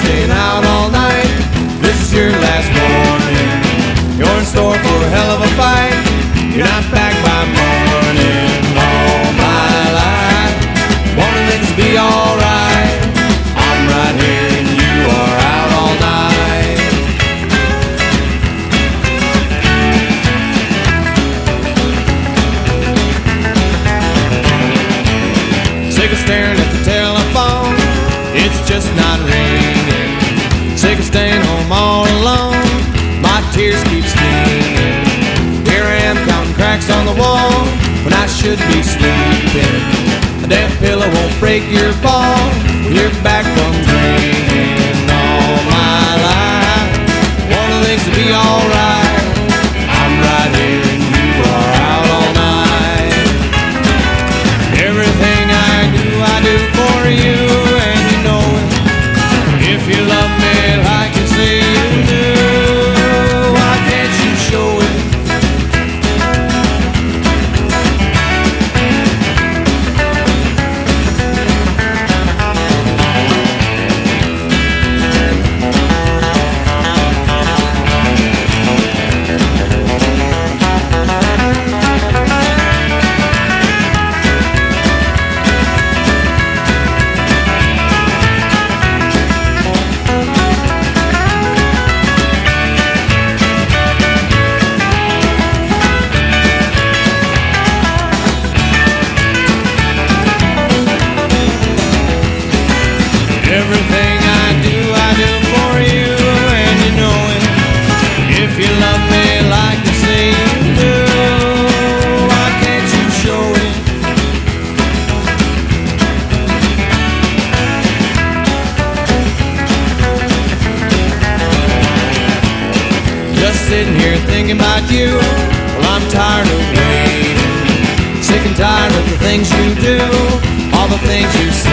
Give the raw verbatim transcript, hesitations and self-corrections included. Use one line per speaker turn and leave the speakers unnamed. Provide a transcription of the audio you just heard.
staying out all night. This is your last warning. You're in store for a hell of a fight. You're not back by morning. All my life wanted things to be alright. I'm right here and you are out all night. Sick of staring at the telephone, it's just not ringing. Sick of staying home all alone, my tears keep stinging. Here I am counting cracks on the wall when I should be sleeping. A damn pillow won't break your fall when your back comes ringing. All my life, want things to be alright. I'm right here and you are out all night. Everything I do, I do for you, and you know it. If you love me like you say you do, why can't you show it? Everything I do, I do for you, and you know it. If you love me like you say you do, why can't you show it? Just sitting here thinking about you, well, I'm tired of waiting. Sick and tired of the things you do, all the things you say.